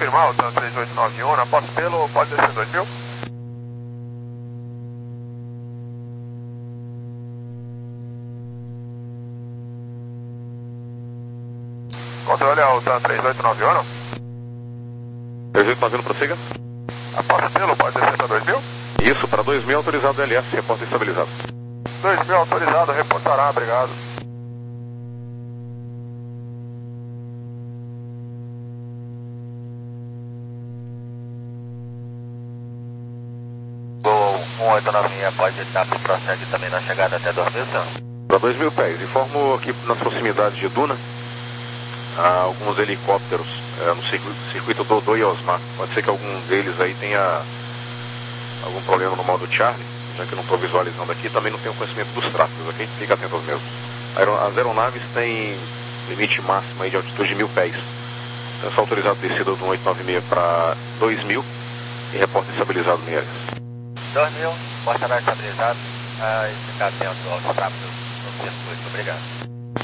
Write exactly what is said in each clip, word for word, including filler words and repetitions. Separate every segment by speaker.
Speaker 1: confirmar, o TAM três oito nove um, na Posse Pelo, pode descer dois mil? Controle ao TAM três oito nove um, não?
Speaker 2: três oito nove um, prossiga.
Speaker 1: A Posse Pelo, pode descer para dois mil?
Speaker 2: Isso, para dois mil autorizado L S, reporte estabilizado.
Speaker 1: dois mil autorizado, reportará, obrigado.
Speaker 3: um oito nove um pode dar para prossegue também na chegada até dois mil, senhor?
Speaker 2: Para dois mil pés. Informo aqui nas proximidades de Duna, há alguns helicópteros é, no circuito, circuito Dodô e Osmar. Pode ser que algum deles aí tenha algum problema no modo Charlie, já que eu não estou visualizando aqui, também não tenho conhecimento dos tráfegos, ok? Fica atento aos mesmos. As aeronaves têm limite máximo aí de altitude de mil pés. Então, só autorizado descida do um oito nove seis para dois mil e reporte estabilizado no I L S.
Speaker 3: dois mil, portará estabilizado, a ficar atento aos tráfegos no circuito, obrigado.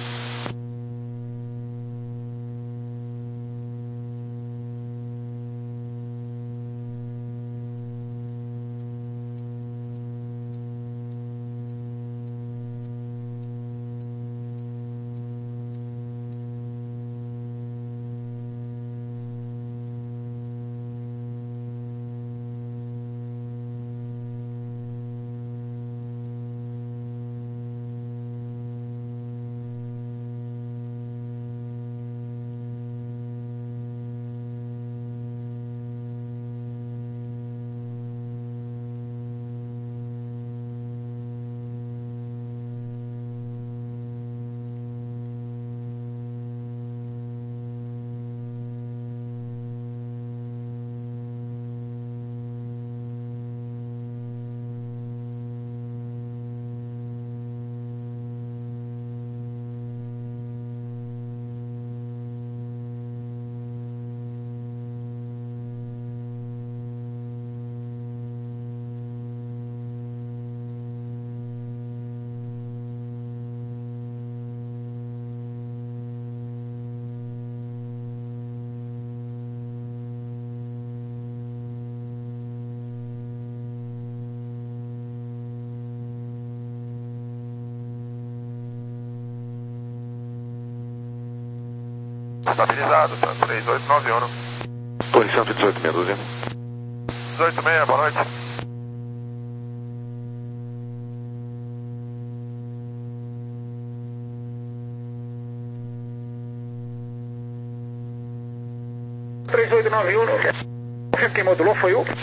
Speaker 1: Estabilizado, tá três oito nove um, não?
Speaker 2: Estou em cento e dezoito, meia dúzia.
Speaker 1: dezoito e meia, boa noite.
Speaker 4: três oito nove um, quem modulou foi o?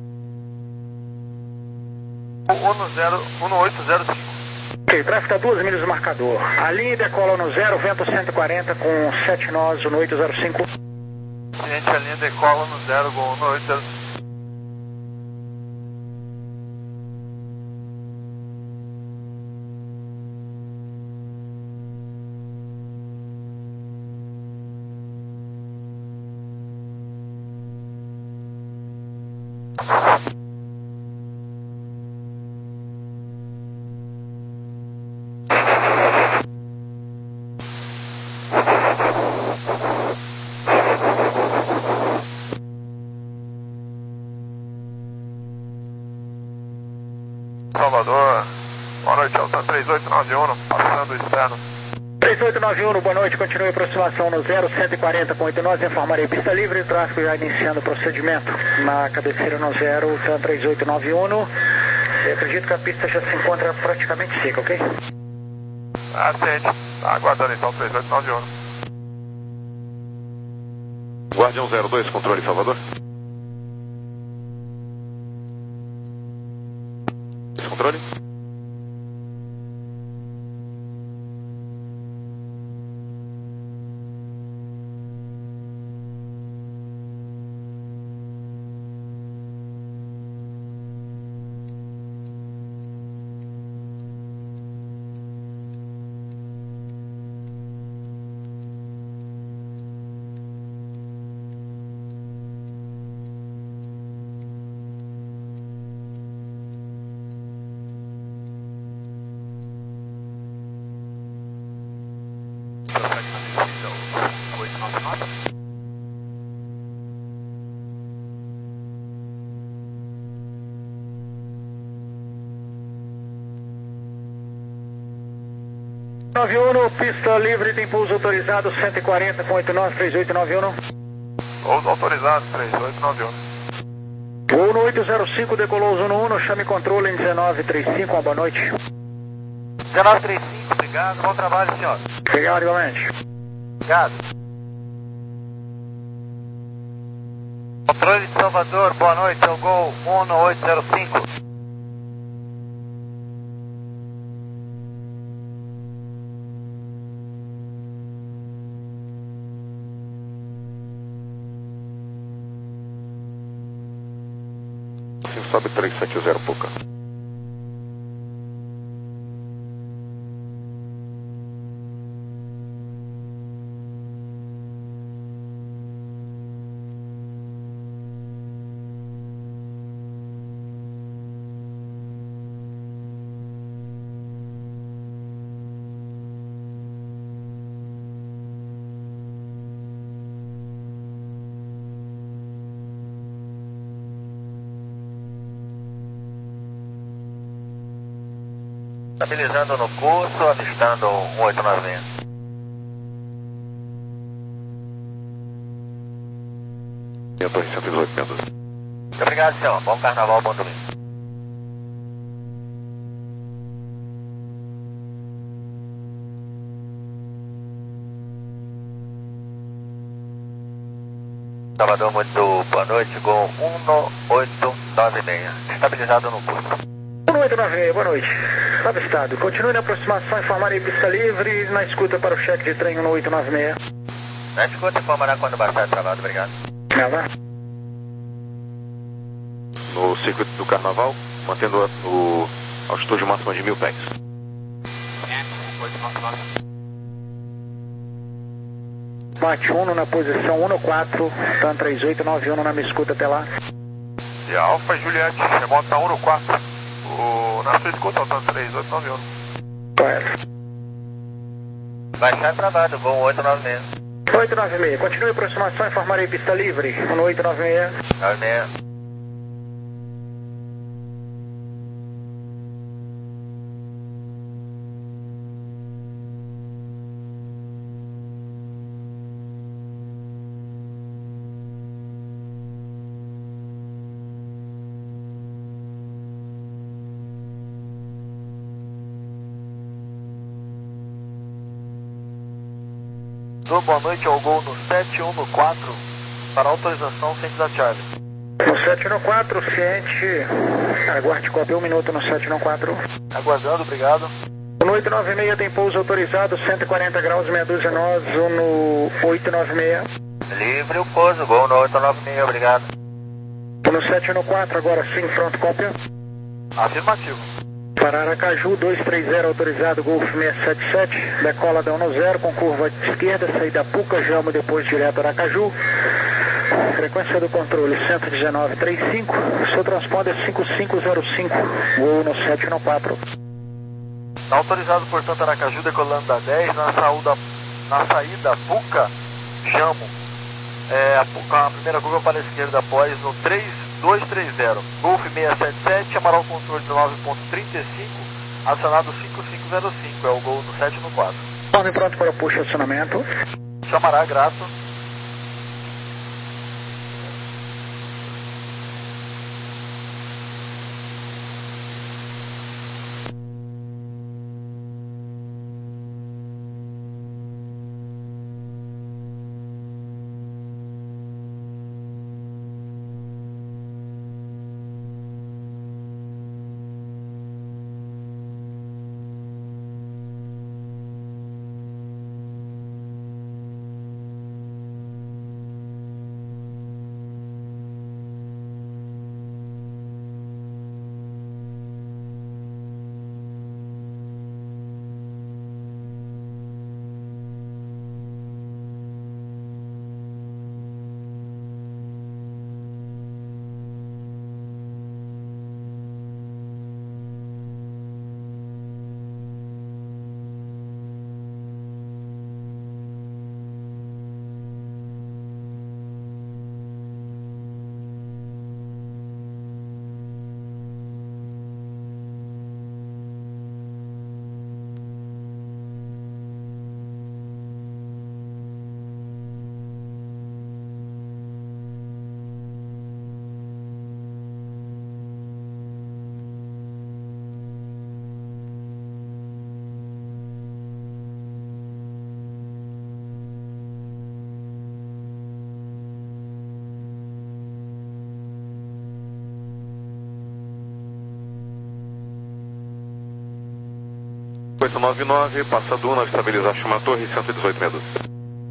Speaker 1: um oito zero cinco.
Speaker 4: Ok, tráfego está duas milhas do marcador. A linha decola no zero, vento cento e quarenta com sete nós no oito zero cinco.
Speaker 1: Cliente, a linha decola no zero com um oito zero cinco. Salvador, boa noite, Alta três oito nove um, passando o externo.
Speaker 4: três oito nove um, boa noite, continue a aproximação no zero cento e quarenta com oito nós, informarei pista livre, tráfego já iniciando o procedimento. Na cabeceira no zero, TAM três oito nove um, eu acredito que a pista já se encontra praticamente seca, ok?
Speaker 1: Aceite, tá aguardando então três oito nove um.
Speaker 2: Guardião zero dois, controle Salvador. Controle.
Speaker 4: nove um, pista livre, tem pouso autorizado, cento e quarenta com oito nove, três oito nove um.
Speaker 1: Pouso autorizado, três oito nove um.
Speaker 4: Voo no oito zero cinco, decolou o Zuno um, chame controle em dezenove trinta e cinco, uma boa noite.
Speaker 3: dezenove trinta e cinco, obrigado, bom trabalho, senhor.
Speaker 4: Obrigado, igualmente.
Speaker 3: Obrigado. Controle de Salvador, boa noite, é o Gol um no oito zero cinco.
Speaker 2: Sobe trezentos e setenta, pouca.
Speaker 3: Estabilizando no curso, avistando um oito nove seis.
Speaker 2: Minha torre cento e dezoito, Mendoza.
Speaker 3: Muito obrigado, senhor. Bom carnaval, bom domingo. Salvador, muito boa noite, Gol um no oito nove seis. Estabilizado no curso.
Speaker 4: um no oito nove seis, boa noite. Avistado. Continue na aproximação, informarei pista livre, na escuta para o cheque de trem um no oito nove seis.
Speaker 3: Na escuta, informará quando bastar travado, obrigado.
Speaker 4: Nada.
Speaker 2: No circuito do Carnaval, mantendo a- o altitude máxima de mil pés.
Speaker 4: Mate um na posição um no quatro, TAM três oito nove um na minha escuta até lá.
Speaker 1: E a Alfa e Juliette, remota um no quatro. O, na sua escuta, tá três oito nove um.
Speaker 4: Correto.
Speaker 3: Baixar travado, Gol oito nove seis.
Speaker 4: oito nove seis, continue a aproximação, informarei pista livre, um no oito nove seis.
Speaker 3: nove seis. Boa noite ao Gol no sete um no quatro para autorização ciente da Charlie.
Speaker 4: No sete no quatro, ciente, aguarde cópia um minuto no sete no quatro.
Speaker 3: Aguardando, obrigado.
Speaker 4: No oito nove seis tem pouso autorizado, cento e quarenta graus, meia dúzia nós, um no oito nove seis.
Speaker 3: Livre o pouso, Gol no oito nove seis, obrigado.
Speaker 4: No sete no quatro, agora sim, pronto, cópia.
Speaker 3: Afirmativo.
Speaker 4: Para Aracaju, dois três zero autorizado, Golf seis sete sete, decola da um no zero com curva de esquerda, saída Puca, Jamo, depois direto Aracaju. Frequência do controle cento e dezenove trinta e cinco, seu transponder cinco cinco zero cinco, voo no sete no quatro.
Speaker 3: Autorizado, portanto, Aracaju decolando da dez, na, saúda, na saída Puca, Jamo. É, a, Puca, a primeira curva para a esquerda após no três dois três zero. Golf seis sete sete, Amaral controle dezenove ponto trinta e cinco, acionado cinco cinco zero cinco, é o Gol no sete no quatro.
Speaker 4: Nome pronto para o push acionamento.
Speaker 3: Chamará, grato.
Speaker 2: oito nove nove, passa Duna, estabilizar chama torre, cento e dezoito meia dúzia.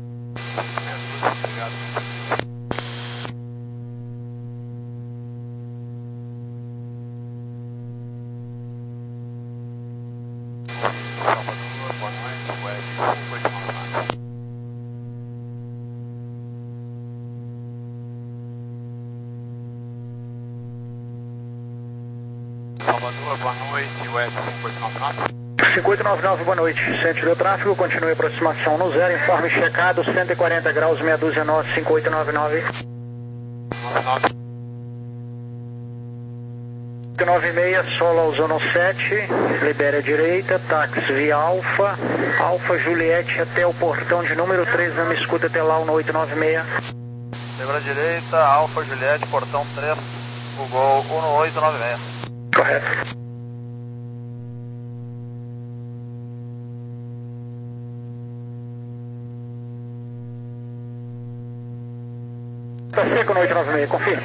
Speaker 1: Salvador, boa noite, West cinco oito nove nove.
Speaker 4: cinco oito nove nove, boa noite. Centro do tráfego, continue a aproximação no zero, informe checado, cento e quarenta graus, meia dúzia norte, cinco oito nove nove. nove seis, solo ao Zono sete, libera a direita, táxi via Alfa, Alfa Juliette até o portão de número três, não me escuta até lá no oito nove seis.
Speaker 3: Libera a direita, Alfa Juliette, portão três, o Gol um no oito nove seis.
Speaker 4: Correto. Tá seco no oito nove seis, confirma.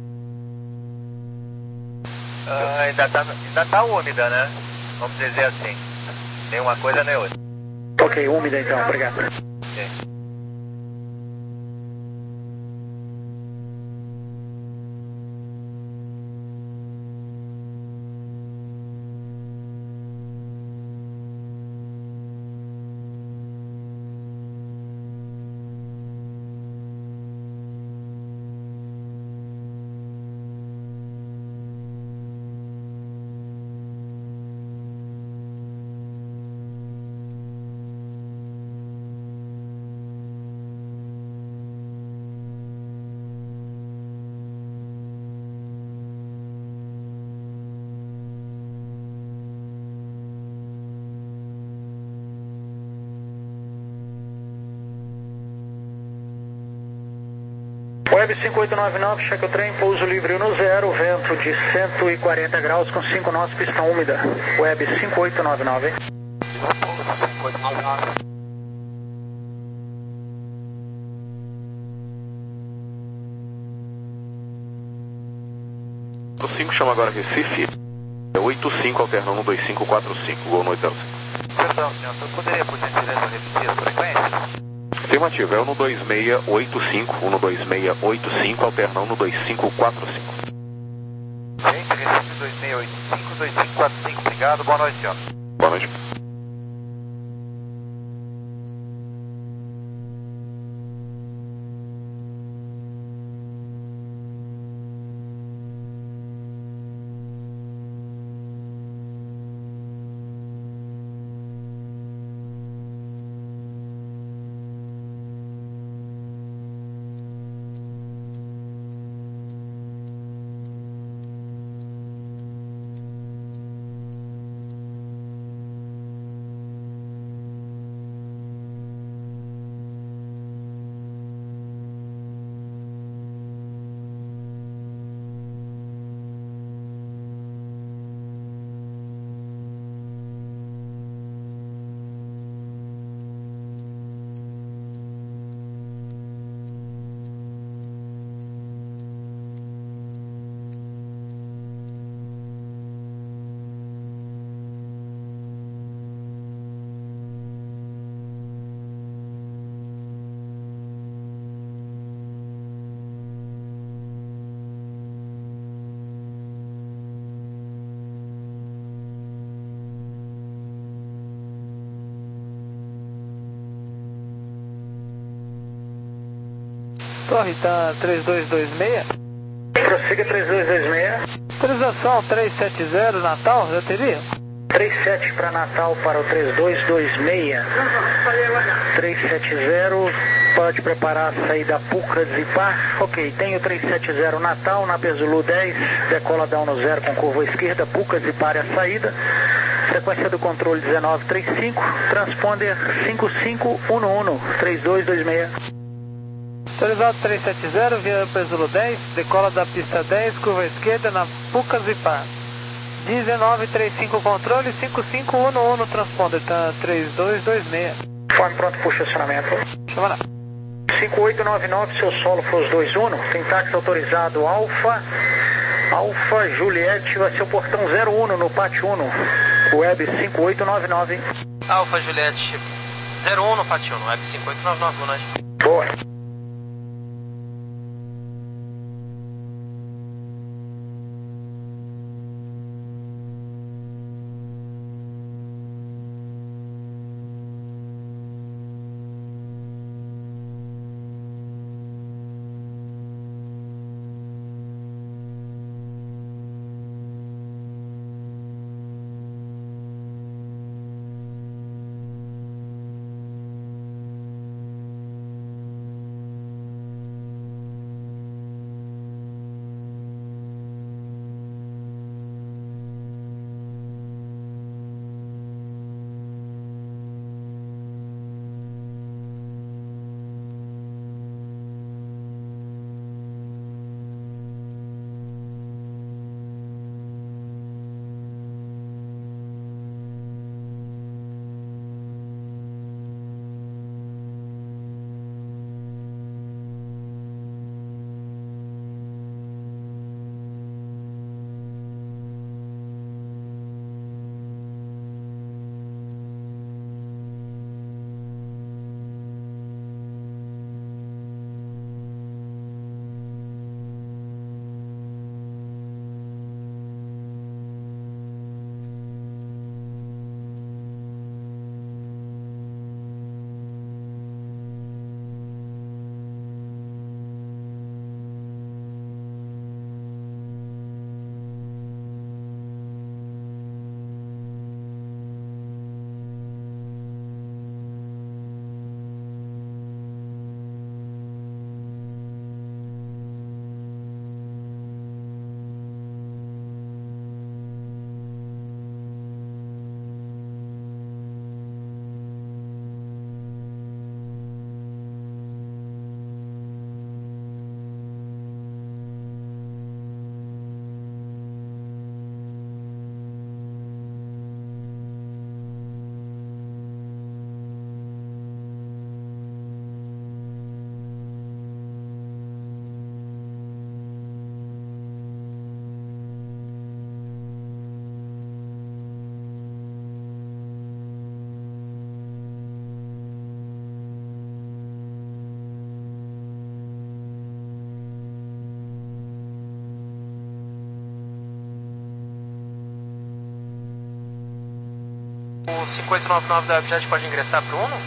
Speaker 3: Uh, ainda, tá, ainda tá úmida, né? Vamos dizer assim. Nem uma coisa nem outra.
Speaker 4: Ok, úmida então, obrigado.
Speaker 3: Okay.
Speaker 4: Web cinco oito nove nove, cheque o trem, pouso livre no zero, vento de cento e quarenta graus com cinco nós, pista úmida. Web cinco oito nove nove.
Speaker 1: cinco oito nove nove.
Speaker 2: oito cinco, chama agora Recife. É oito cinco, alternando dois cinco quatro cinco, Gol no oito zero cinco.
Speaker 3: Perdão, senhor, você poderia, por gentileza, repetir as frequências?
Speaker 2: Afirmativo, é um dois seis oito cinco, um dois seis oito cinco, alternando dois cinco quatro cinco.
Speaker 3: Gente, Recife dois seis oito cinco, dois cinco quatro cinco, obrigado, boa noite, senhor.
Speaker 2: Boa noite.
Speaker 5: Torre, tá três dois dois seis.
Speaker 4: Prossiga três dois dois seis.
Speaker 5: Autorização três sete zero, Natal, já teria?
Speaker 4: três sete para Natal para o três dois dois seis. três sete zero, pode preparar a saída Puca Zipar. Ok, tem o três sete zero Natal, na Zulu dez, decola down no zero com curva esquerda, Puca Zipar é a saída. Frequência do controle dezenove trinta e cinco, transponder cinco cinco um um, três dois dois seis.
Speaker 5: Autorizado três sete zero, via Zulu dez, decola da pista dez, curva esquerda na Puca Zipar. dezenove trinta e cinco controle, cinco cinco um um no transponder, tá três dois dois seis.
Speaker 4: Forme pronto para o estacionamento.
Speaker 5: Chama lá.
Speaker 4: cinco oito nove nove, seu solo foi os dois um, tem táxi autorizado Alfa, Alfa Juliette, vai ser o portão zero um no pátio um. Web cinco oito nove nove.
Speaker 5: Alfa Juliette zero um no Patiuno, Web cinco oito nove nove, boa noite.
Speaker 4: Boa.
Speaker 5: O cinco oito nove nove da Webjet pode ingressar para o Uno?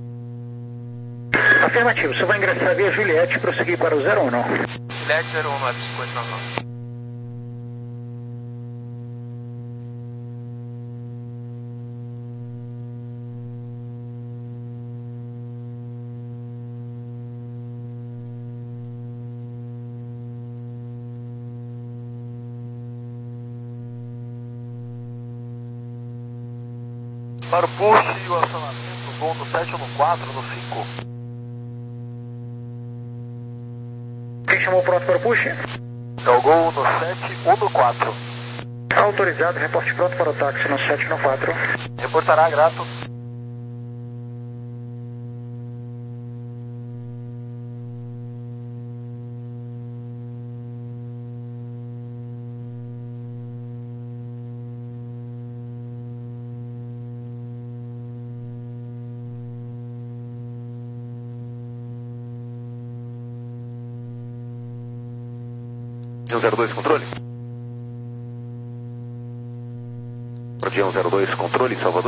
Speaker 4: Afirmativo, você vai ingressar via Juliette e prosseguir para o zero um.
Speaker 5: Juliette zero um, Web cinco oito nove nove.
Speaker 3: Para o push e o acionamento, voo no sete ou no quatro, no cinco.
Speaker 4: Quem chamou pronto para o push?
Speaker 3: É o gol no sete ou no quatro.
Speaker 4: Autorizado, reporte pronto para o táxi no sete e no quatro.
Speaker 3: Reportará, grato.
Speaker 2: zero dois, controle. Projeção zero dois, controle, Salvador.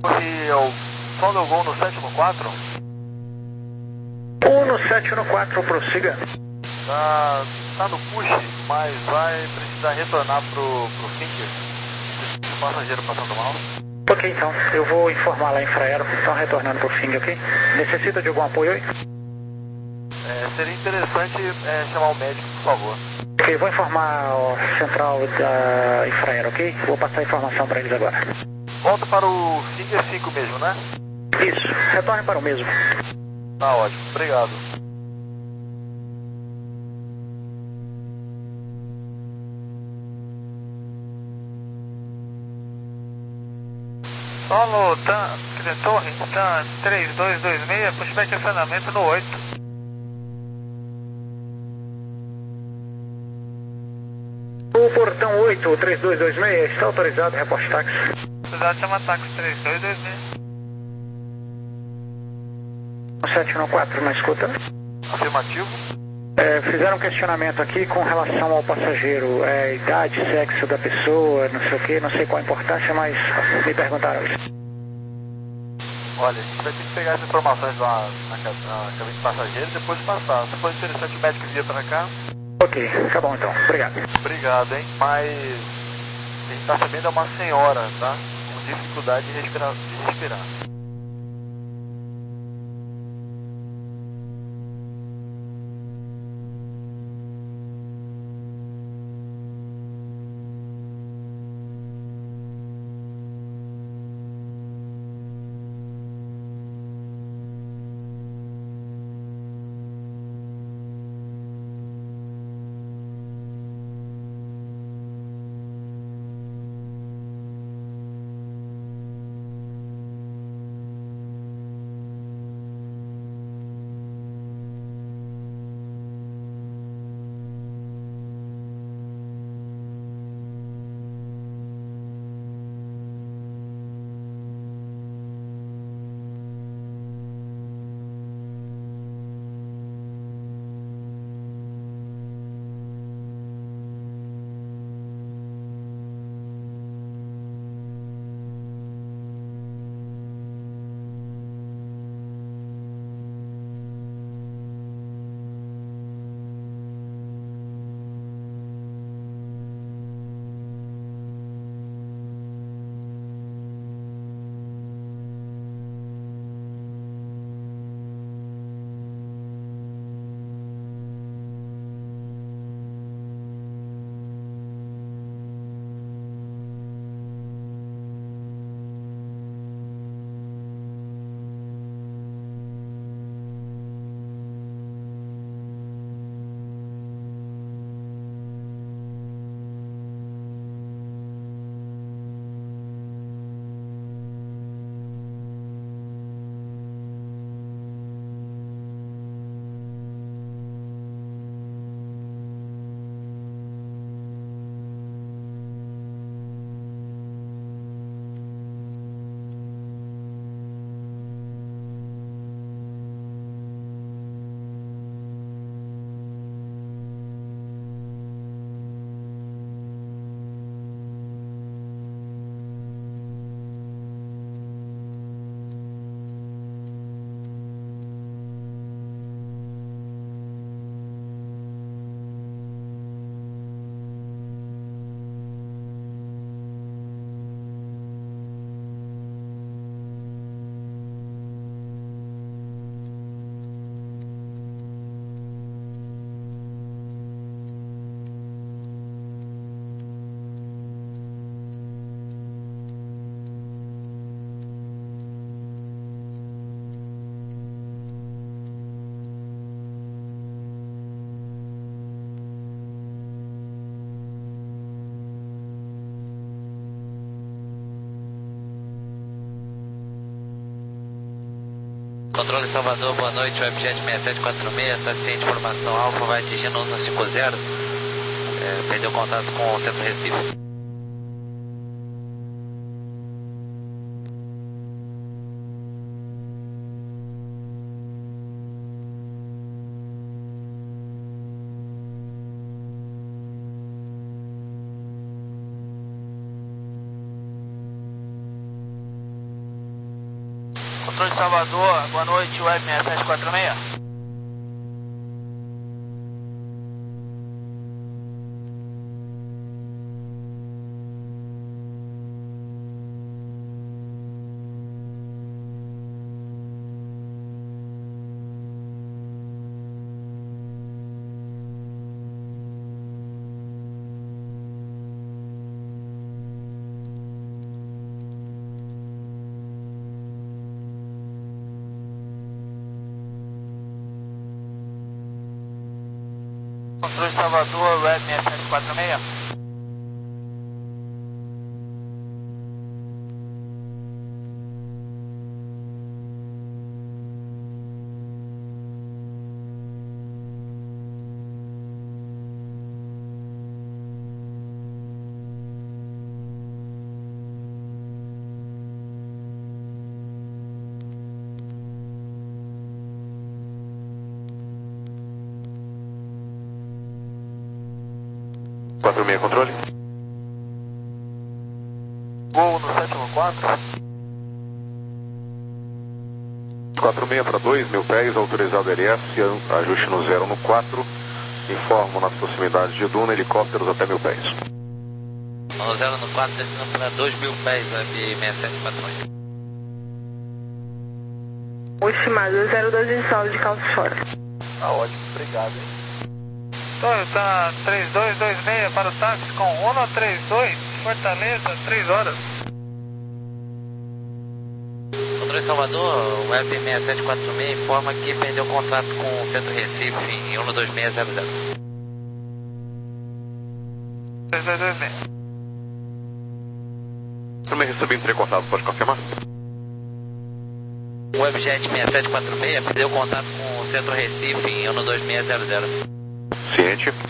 Speaker 3: E eu só deu gol no sete no quatro?
Speaker 4: um no sete no quatro, prossiga.
Speaker 3: Tá, tá no push, mas vai precisar retornar pro, pro Finger. Se o passageiro passando mal.
Speaker 4: Ok, então, eu vou informar lá em Infraero, estão retornando pro Finger, ok? Necessita de algum apoio aí?
Speaker 3: É, seria interessante é, chamar o médico, por favor.
Speaker 4: Ok, vou informar a central da Infraero, ok? Vou passar a informação para eles agora.
Speaker 3: Volta para o Finger cinco mesmo, né?
Speaker 4: Isso, retorne para o mesmo.
Speaker 3: Tá ótimo, obrigado.
Speaker 5: Solo, tá, quer dizer, torre, tá três dois dois seis, pushback acionamento no oito.
Speaker 4: O portão oito, três dois dois seis, está autorizado, reporte táxi.
Speaker 5: Autorizado, chama táxi três dois dois seis.
Speaker 4: sete no quatro, na escuta.
Speaker 3: Afirmativo.
Speaker 4: É, fizeram um questionamento aqui com relação ao passageiro, é, idade, sexo da pessoa, não sei o que, não sei qual a importância, mas me perguntaram isso.
Speaker 3: Olha, a gente vai ter que pegar as informações lá na, na, na cabine de passageiro e depois passar. Se for interessante o médico vir pra cá.
Speaker 4: Ok, tá bom então, obrigado.
Speaker 3: Obrigado, hein? Mas a gente tá sabendo é uma senhora, tá? Com dificuldade de respirar. De respirar.
Speaker 6: Controle Salvador, boa noite, Webjet seis sete quatro seis, está ciente, informação alfa, vai atingindo um cinco zero, é, perdeu contato com o centro Recife.
Speaker 5: Controle Salvador, boa noite, Web seis sete quatro seis. Controle Salvador, Web seis sete quatro seis.
Speaker 2: quatro seis, controle.
Speaker 3: Gol no sete um quatro.
Speaker 2: quatro seis para dois mil pés, autorizado L S, ajuste no zero no quatro. Informo nas proximidades de Duna, helicópteros até mil pés.
Speaker 6: No zero no quatro, descendo para dois mil pés, Web seis sete quatro seis.
Speaker 7: O estimado zero dois em solo de calços fora.
Speaker 3: Tá ótimo, obrigado, hein?
Speaker 5: Toyota três dois dois seis para o táxi com um três dois, Fortaleza, três horas.
Speaker 6: Controle Salvador, Web seis sete quatro seis informa que perdeu contato com o Centro Recife em um dois seis zero zero.
Speaker 5: três dois dois seis.
Speaker 2: Também recebi entrecortado, pode confirmar?
Speaker 6: O Webjet seis sete quatro seis perdeu contato com o Centro Recife em um dois seis zero zero.
Speaker 2: Ciente.